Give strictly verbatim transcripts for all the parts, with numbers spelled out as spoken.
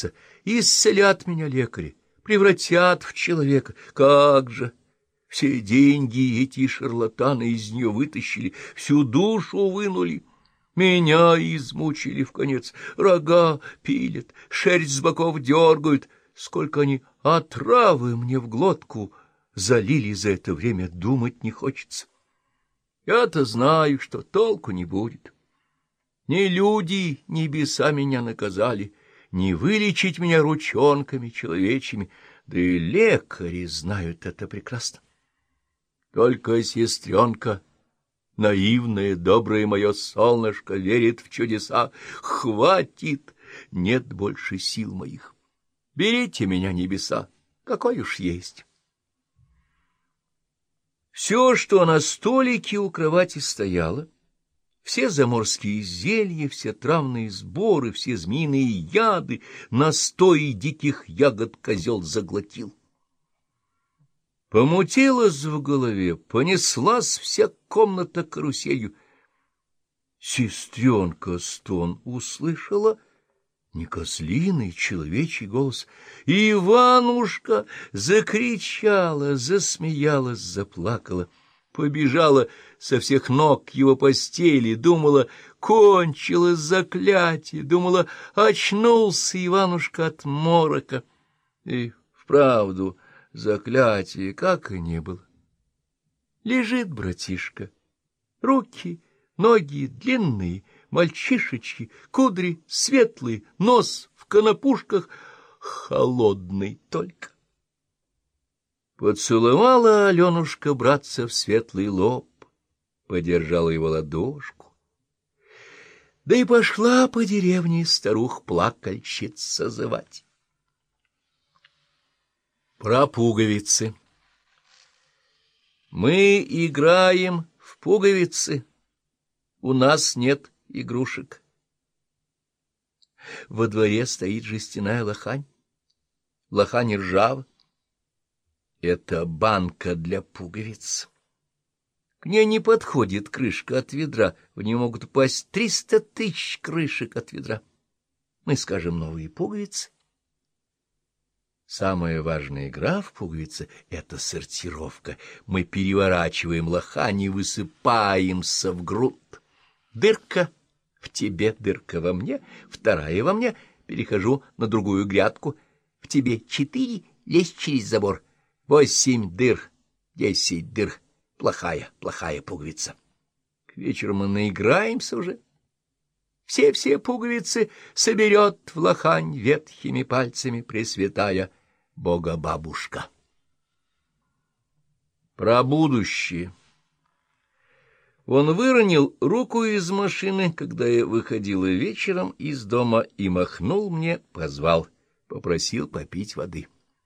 вылечиться, исцелят меня лекари, превратят в человека. Как же! Все деньги эти шарлатаны из нее вытащили, всю душу вынули. Меня измучили вконец, рога пилят, шерсть с боков дергают. Сколько они отравы мне в глотку залили за это время, думать не хочется. Я-то знаю, что толку не будет. Ни люди, ни небеса меня наказали, не вылечить меня ручонками человечьими, да и лекари знают это прекрасно. Только сестренка, наивное, доброе мое солнышко, верит в чудеса. Хватит, нет больше сил моих. Берите меня, небеса, какой уж есть. Все, что на столике у кровати стояло, все заморские зелья, все травные сборы, все змеиные яды, настои диких ягод козел заглотил. Помутилась в голове, понеслась вся комната каруселью. Сестренка стон услышала, не козлиный, человечий голос. Иванушка закричала, засмеялась, заплакала, побежала со всех ног к его постели, думала, кончилось заклятие, думала, очнулся Иванушка от морока. И вправду заклятие как и не было. Лежит братишка, руки, ноги длинные, мальчишечки, кудри светлые, нос в конопушках, холодный только. Поцеловала Аленушка братца в светлый лоб, подержала его ладошку, да и пошла по деревне старух-плакальщиц созывать. Про пуговицы. Мы играем в пуговицы, у нас нет игрушек. Во дворе стоит жестяная лохань. Лохань ржава. Это банка для пуговиц. К ней не подходит крышка от ведра, в нее могут упасть триста тысяч крышек от ведра. Мы скажем новые пуговицы. Самая важная игра в пуговицы — это сортировка. Мы переворачиваем лохань и высыпаемся в грунт. Дырка в тебе, дырка во мне, вторая во мне. Перехожу на другую грядку. В тебе четыре, лезь через забор. Восемь дыр, десять дыр. Плохая, плохая пуговица. К вечеру мы наиграемся уже. Все-все пуговицы соберет в лохань ветхими пальцами пресвятая Бога-бабушка. Про будущее. Он выронил руку из машины, когда я выходила вечером из дома, и махнул мне, позвал, попросил попить воды.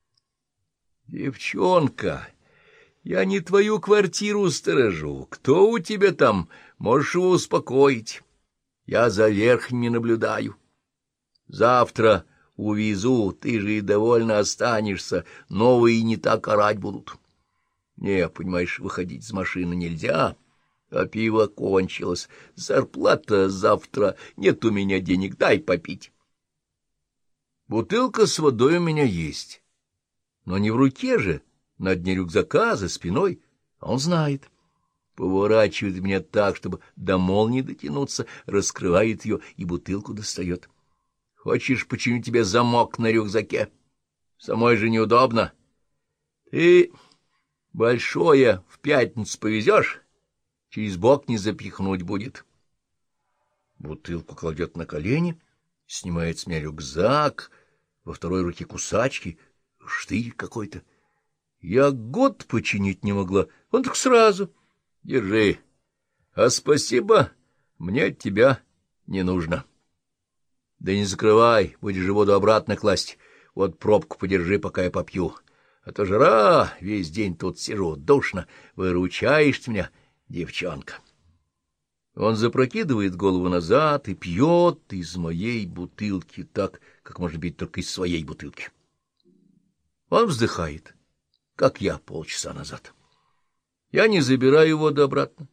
«Девчонка, я не твою квартиру сторожу. Кто у тебя там? Можешь его успокоить. Я за верхними наблюдаю. Завтра увезу, ты же и довольно останешься, новые не так орать будут. Не, понимаешь, выходить из машины нельзя». А пиво кончилось, зарплата завтра, нет у меня денег, дай попить. Бутылка с водой у меня есть, но не в руке же, на дне рюкзака, за спиной. Он знает. Поворачивает меня так, чтобы до молнии дотянуться, раскрывает ее и бутылку достает. Хочешь, починю тебе замок на рюкзаке? Самой же неудобно. Ты большое в пятницу повезешь? Через бок не запихнуть будет. Бутылку кладет на колени, снимает с меня рюкзак, во второй руке кусачки, штырь какой-то. Я год починить не могла, он так сразу. Держи. А спасибо, мне от тебя не нужно. Да не закрывай, будешь же воду обратно класть. Вот пробку подержи, пока я попью. А то жара, весь день тут сижу, душно, выручаешь ты меня, девчонка. Он запрокидывает голову назад и пьет из моей бутылки так, как можно пить только из своей бутылки. Он вздыхает, как я полчаса назад. Я не забираю воду обратно.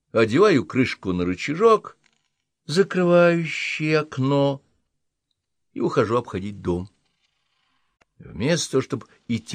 Одеваю крышку на рычажок, закрывающий окно, и ухожу обходить дом. Вместо того, чтобы идти